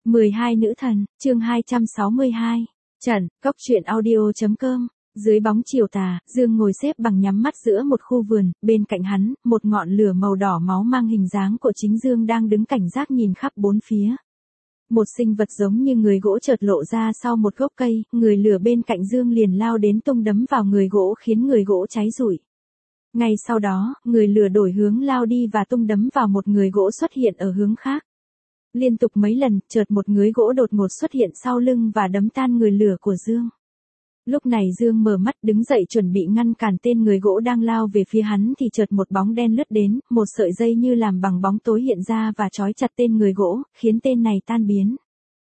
12 nữ thần, chương 262. Trận, Cốc truyện audio.com. Dưới bóng chiều tà, Dương ngồi xếp bằng nhắm mắt giữa một khu vườn, bên cạnh hắn, một ngọn lửa màu đỏ máu mang hình dáng của chính Dương đang đứng cảnh giác nhìn khắp bốn phía. Một sinh vật giống như người gỗ chợt lộ ra sau một gốc cây, người lửa bên cạnh Dương liền lao đến tung đấm vào người gỗ khiến người gỗ cháy rụi. Ngay sau đó, người lửa đổi hướng lao đi và tung đấm vào một người gỗ xuất hiện ở hướng khác. Liên tục mấy lần, chợt một người gỗ đột ngột xuất hiện sau lưng và đấm tan người lửa của Dương. Lúc này Dương mở mắt đứng dậy chuẩn bị ngăn cản tên người gỗ đang lao về phía hắn thì chợt một bóng đen lướt đến, một sợi dây như làm bằng bóng tối hiện ra và trói chặt tên người gỗ, khiến tên này tan biến.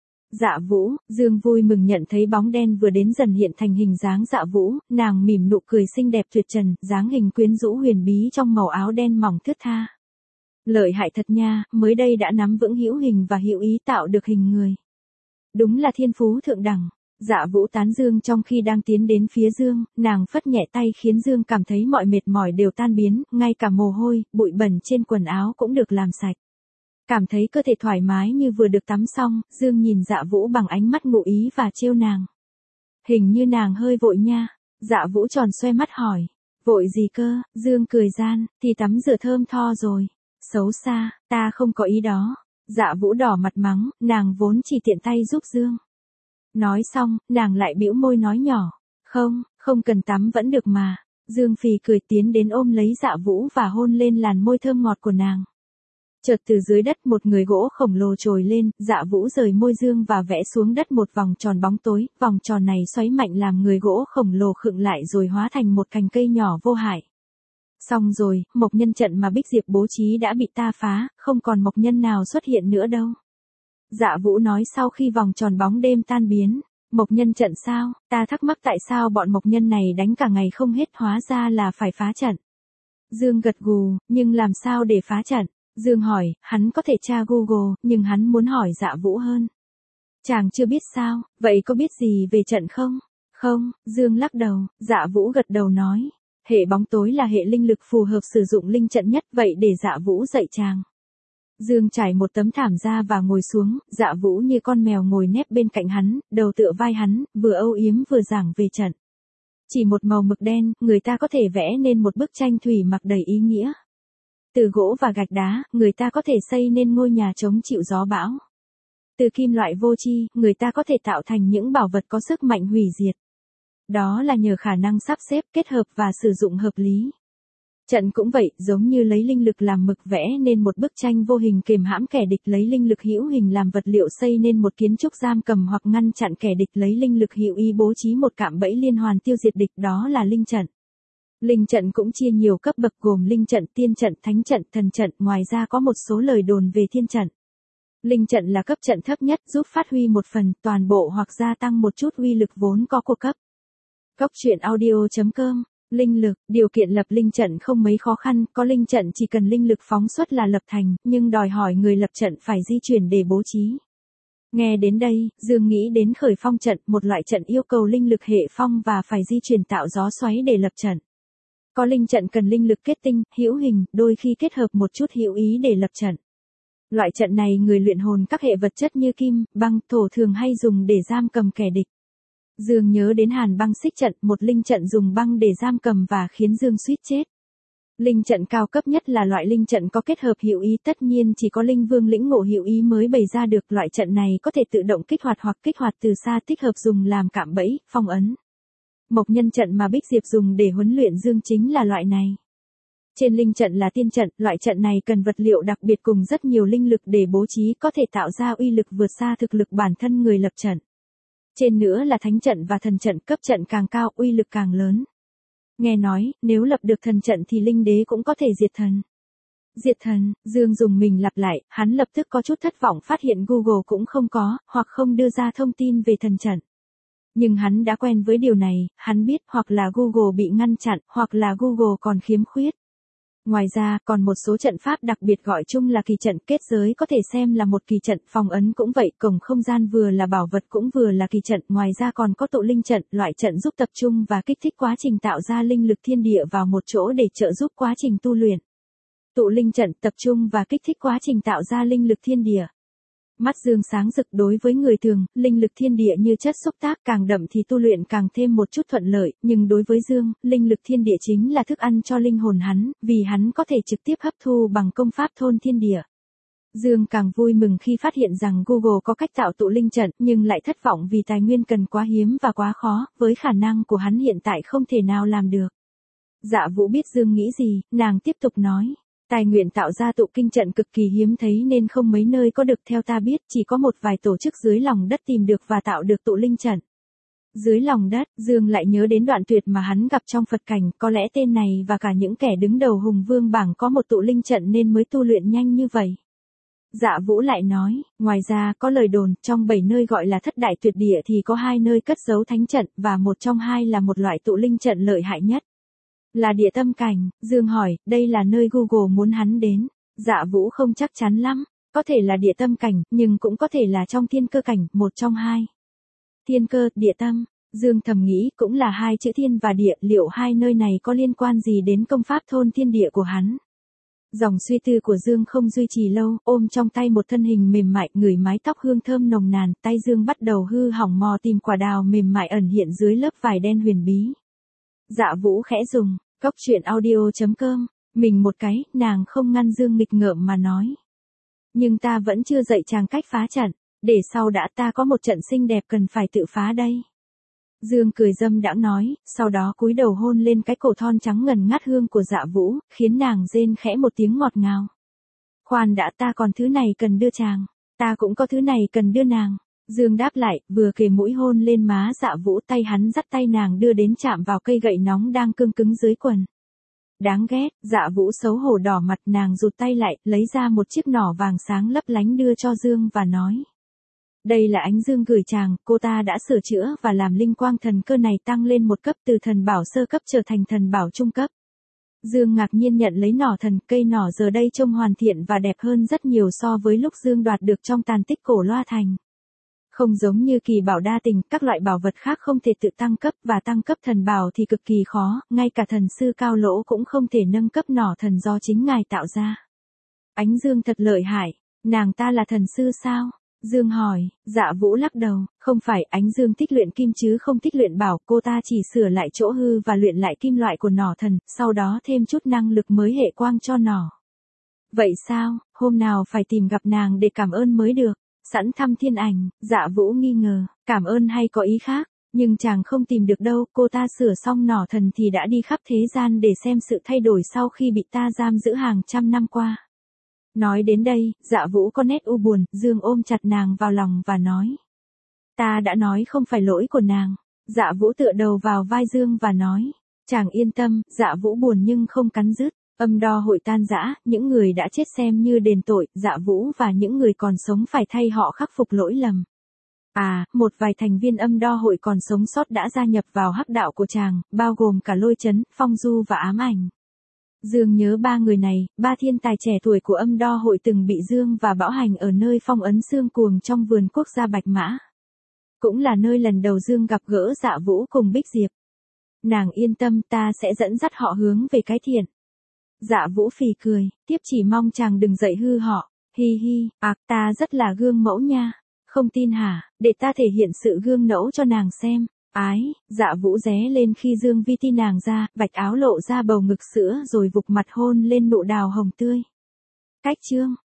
Dạ Vũ, Dương vui mừng nhận thấy bóng đen vừa đến dần hiện thành hình dáng Dạ Vũ, nàng mỉm nụ cười xinh đẹp tuyệt trần, dáng hình quyến rũ huyền bí trong màu áo đen mỏng thướt tha. Lợi hại thật nha, mới đây đã nắm vững hữu hình và hữu ý tạo được hình người. Đúng là thiên phú thượng đẳng. Dạ Vũ tán Dương trong khi đang tiến đến phía Dương, nàng phất nhẹ tay khiến Dương cảm thấy mọi mệt mỏi đều tan biến, ngay cả mồ hôi, bụi bẩn trên quần áo cũng được làm sạch. Cảm thấy cơ thể thoải mái như vừa được tắm xong, Dương nhìn Dạ Vũ bằng ánh mắt ngụ ý và trêu nàng. Hình như nàng hơi vội nha. Dạ Vũ tròn xoe mắt hỏi. Vội gì cơ? Dương cười gian, thì tắm rửa thơm tho rồi. Xấu xa, ta không có ý đó. Dạ Vũ đỏ mặt mắng, nàng vốn chỉ tiện tay giúp Dương. Nói xong, nàng lại bĩu môi nói nhỏ. Không cần tắm vẫn được mà. Dương phì cười tiến đến ôm lấy Dạ Vũ và hôn lên làn môi thơm ngọt của nàng. Chợt từ dưới đất một người gỗ khổng lồ trồi lên, Dạ Vũ rời môi Dương và vẽ xuống đất một vòng tròn bóng tối, vòng tròn này xoáy mạnh làm người gỗ khổng lồ khựng lại rồi hóa thành một cành cây nhỏ vô hại. Xong rồi, mộc nhân trận mà Bích Diệp bố trí đã bị ta phá, không còn mộc nhân nào xuất hiện nữa đâu. Dạ Vũ nói sau khi vòng tròn bóng đêm tan biến. Mộc nhân trận sao? Ta thắc mắc tại sao bọn mộc nhân này đánh cả ngày không hết, hóa ra là phải phá trận. Dương gật gù, nhưng làm sao để phá trận? Dương hỏi, hắn có thể tra Google, nhưng hắn muốn hỏi Dạ Vũ hơn. Chàng chưa biết sao, vậy có biết gì về trận không? Không, Dương lắc đầu. Dạ Vũ gật đầu nói. Hệ bóng tối là hệ linh lực phù hợp sử dụng linh trận nhất, vậy để Dạ Vũ dạy chàng. Dương trải một tấm thảm ra và ngồi xuống, Dạ Vũ như con mèo ngồi nép bên cạnh hắn, đầu tựa vai hắn, vừa âu yếm vừa giảng về trận. Chỉ một màu mực đen, người ta có thể vẽ nên một bức tranh thủy mặc đầy ý nghĩa. Từ gỗ và gạch đá, người ta có thể xây nên ngôi nhà chống chịu gió bão. Từ kim loại vô tri, người ta có thể tạo thành những bảo vật có sức mạnh hủy diệt. Đó là nhờ khả năng sắp xếp, kết hợp và sử dụng hợp lý. Trận cũng vậy, giống như lấy linh lực làm mực vẽ nên một bức tranh vô hình kềm hãm kẻ địch, lấy linh lực hữu hình làm vật liệu xây nên một kiến trúc giam cầm hoặc ngăn chặn kẻ địch, lấy linh lực hữu ý bố trí một cạm bẫy liên hoàn tiêu diệt địch, đó là linh trận. Linh trận cũng chia nhiều cấp bậc gồm linh trận, tiên trận, thánh trận, thần trận, ngoài ra có một số lời đồn về thiên trận. Linh trận là cấp trận thấp nhất, giúp phát huy một phần, toàn bộ hoặc gia tăng một chút uy lực vốn có của cấp. Cốc truyện audio.com. Linh lực, điều kiện lập linh trận không mấy khó khăn, có linh trận chỉ cần linh lực phóng xuất là lập thành, nhưng đòi hỏi người lập trận phải di chuyển để bố trí. Nghe đến đây, Dương nghĩ đến khởi phong trận, một loại trận yêu cầu linh lực hệ phong và phải di chuyển tạo gió xoáy để lập trận. Có linh trận cần linh lực kết tinh, hữu hình, đôi khi kết hợp một chút hữu ý để lập trận. Loại trận này người luyện hồn các hệ vật chất như kim, băng, thổ thường hay dùng để giam cầm kẻ địch. Dương nhớ đến Hàn Băng Xích trận, một linh trận dùng băng để giam cầm và khiến Dương suýt chết. Linh trận cao cấp nhất là loại linh trận có kết hợp hữu ý, tất nhiên chỉ có linh vương lĩnh ngộ hữu ý mới bày ra được. Loại trận này có thể tự động kích hoạt hoặc kích hoạt từ xa, thích hợp dùng làm cạm bẫy, phong ấn. Mộc nhân trận mà Bích Diệp dùng để huấn luyện Dương chính là loại này. Trên linh trận là tiên trận, loại trận này cần vật liệu đặc biệt cùng rất nhiều linh lực để bố trí, có thể tạo ra uy lực vượt xa thực lực bản thân người lập trận. Trên nữa là thánh trận và thần trận, cấp trận càng cao, uy lực càng lớn. Nghe nói, nếu lập được thần trận thì linh đế cũng có thể diệt thần. Diệt thần, Dương dùng mình lặp lại, hắn lập tức có chút thất vọng phát hiện Google cũng không có, hoặc không đưa ra thông tin về thần trận. Nhưng hắn đã quen với điều này, hắn biết hoặc là Google bị ngăn chặn, hoặc là Google còn khiếm khuyết. Ngoài ra, còn một số trận pháp đặc biệt gọi chung là kỳ trận, kết giới có thể xem là một kỳ trận, phong ấn cũng vậy, cổng không gian vừa là bảo vật cũng vừa là kỳ trận, ngoài ra còn có tụ linh trận, loại trận giúp tập trung và kích thích quá trình tạo ra linh lực thiên địa vào một chỗ để trợ giúp quá trình tu luyện. Tụ linh trận tập trung và kích thích quá trình tạo ra linh lực thiên địa. Mắt Dương sáng rực, đối với người thường, linh lực thiên địa như chất xúc tác, càng đậm thì tu luyện càng thêm một chút thuận lợi, nhưng đối với Dương, linh lực thiên địa chính là thức ăn cho linh hồn hắn, vì hắn có thể trực tiếp hấp thu bằng công pháp thôn thiên địa. Dương càng vui mừng khi phát hiện rằng Google có cách tạo tụ linh trận, nhưng lại thất vọng vì tài nguyên cần quá hiếm và quá khó, với khả năng của hắn hiện tại không thể nào làm được. Dạ Vũ biết Dương nghĩ gì, nàng tiếp tục nói. Tài nguyện tạo ra tụ kinh trận cực kỳ hiếm thấy nên không mấy nơi có được, theo ta biết chỉ có một vài tổ chức dưới lòng đất tìm được và tạo được tụ linh trận. Dưới lòng đất, Dương lại nhớ đến đoạn tuyệt mà hắn gặp trong Phật cảnh, có lẽ tên này và cả những kẻ đứng đầu hùng vương bảng có một tụ linh trận nên mới tu luyện nhanh như vậy. Dạ Vũ lại nói, ngoài ra có lời đồn, trong 7 nơi gọi là thất đại tuyệt địa thì có 2 nơi cất giấu thánh trận, và một trong 2 là một loại tụ linh trận lợi hại nhất. Là Địa Tâm Cảnh. Dương hỏi, đây là nơi Google muốn hắn đến. Dạ Vũ không chắc chắn lắm, có thể là Địa Tâm Cảnh, nhưng cũng có thể là trong Thiên Cơ Cảnh, một trong 2. Thiên Cơ, Địa Tâm. Dương thầm nghĩ, cũng là 2 chữ thiên và địa, liệu 2 nơi này có liên quan gì đến công pháp thôn thiên địa của hắn? Dòng suy tư của Dương không duy trì lâu, ôm trong tay một thân hình mềm mại, ngửi mái tóc hương thơm nồng nàn, tay Dương bắt đầu hư hỏng mò tìm quả đào mềm mại ẩn hiện dưới lớp vải đen huyền bí. Dạ Vũ khẽ dùng, Cốc truyện audio.com, mình một cái, nàng không ngăn Dương nghịch ngợm mà nói. Nhưng ta vẫn chưa dạy chàng cách phá trận, để sau đã, ta có một trận xinh đẹp cần phải tự phá đây. Dương cười dâm đãng nói, sau đó cúi đầu hôn lên cái cổ thon trắng ngần ngát hương của Dạ Vũ, khiến nàng rên khẽ một tiếng ngọt ngào. Khoan đã, ta còn thứ này cần đưa chàng, ta cũng có thứ này cần đưa nàng. Dương đáp lại, vừa kề mũi hôn lên má Dạ Vũ, tay hắn dắt tay nàng đưa đến chạm vào cây gậy nóng đang cương cứng dưới quần. Đáng ghét, Dạ Vũ xấu hổ đỏ mặt, nàng rụt tay lại, lấy ra một chiếc nỏ vàng sáng lấp lánh đưa cho Dương và nói. Đây là ánh Dương gửi chàng, cô ta đã sửa chữa và làm linh quang thần cơ này tăng lên một cấp, từ thần bảo sơ cấp trở thành thần bảo trung cấp. Dương ngạc nhiên nhận lấy nỏ thần, cây nỏ giờ đây trông hoàn thiện và đẹp hơn rất nhiều so với lúc Dương đoạt được trong tàn tích cổ Loa Thành. Không giống như kỳ bảo đa tình, các loại bảo vật khác không thể tự tăng cấp, và tăng cấp thần bảo thì cực kỳ khó, ngay cả thần sư cao lỗ cũng không thể nâng cấp nỏ thần do chính ngài tạo ra. Ánh Dương thật lợi hại, nàng ta là thần sư sao? Dương hỏi. Dạ Vũ lắc đầu, không phải, Ánh Dương thích luyện kim chứ không thích luyện bảo, cô ta chỉ sửa lại chỗ hư và luyện lại kim loại của nỏ thần, sau đó thêm chút năng lực mới hệ quang cho nỏ. Vậy sao, hôm nào phải tìm gặp nàng để cảm ơn mới được. Sẵn thăm thiên ảnh, Dạ Vũ nghi ngờ, cảm ơn hay có ý khác, nhưng chàng không tìm được đâu, cô ta sửa xong nỏ thần thì đã đi khắp thế gian để xem sự thay đổi sau khi bị ta giam giữ hàng trăm năm qua. Nói đến đây, Dạ Vũ có nét u buồn, Dương ôm chặt nàng vào lòng và nói. Ta đã nói không phải lỗi của nàng. Dạ Vũ tựa đầu vào vai Dương và nói. Chàng yên tâm, Dạ Vũ buồn nhưng không cắn rứt. Âm đo hội tan rã, những người đã chết xem như đền tội, Dạ Vũ và những người còn sống phải thay họ khắc phục lỗi lầm. À, một vài thành viên âm đo hội còn sống sót đã gia nhập vào hắc đạo của chàng, bao gồm cả Lôi Chấn, Phong Du và Ám Ảnh. Dương nhớ 3 người này, 3 thiên tài trẻ tuổi của âm đo hội từng bị Dương và bão hành ở nơi phong ấn xương cuồng trong vườn quốc gia Bạch Mã. Cũng là nơi lần đầu Dương gặp gỡ Dạ Vũ cùng Bích Diệp. Nàng yên tâm, ta sẽ dẫn dắt họ hướng về cái thiện. Dạ Vũ phì cười, tiếp chỉ mong chàng đừng dạy hư họ. Hi hi, ta rất là gương mẫu nha. Không tin hả, để ta thể hiện sự gương mẫu cho nàng xem. Ái, Dạ Vũ ré lên khi Dương Vi ti nàng ra, vạch áo lộ ra bầu ngực sữa rồi vụt mặt hôn lên nụ đào hồng tươi. Cách chương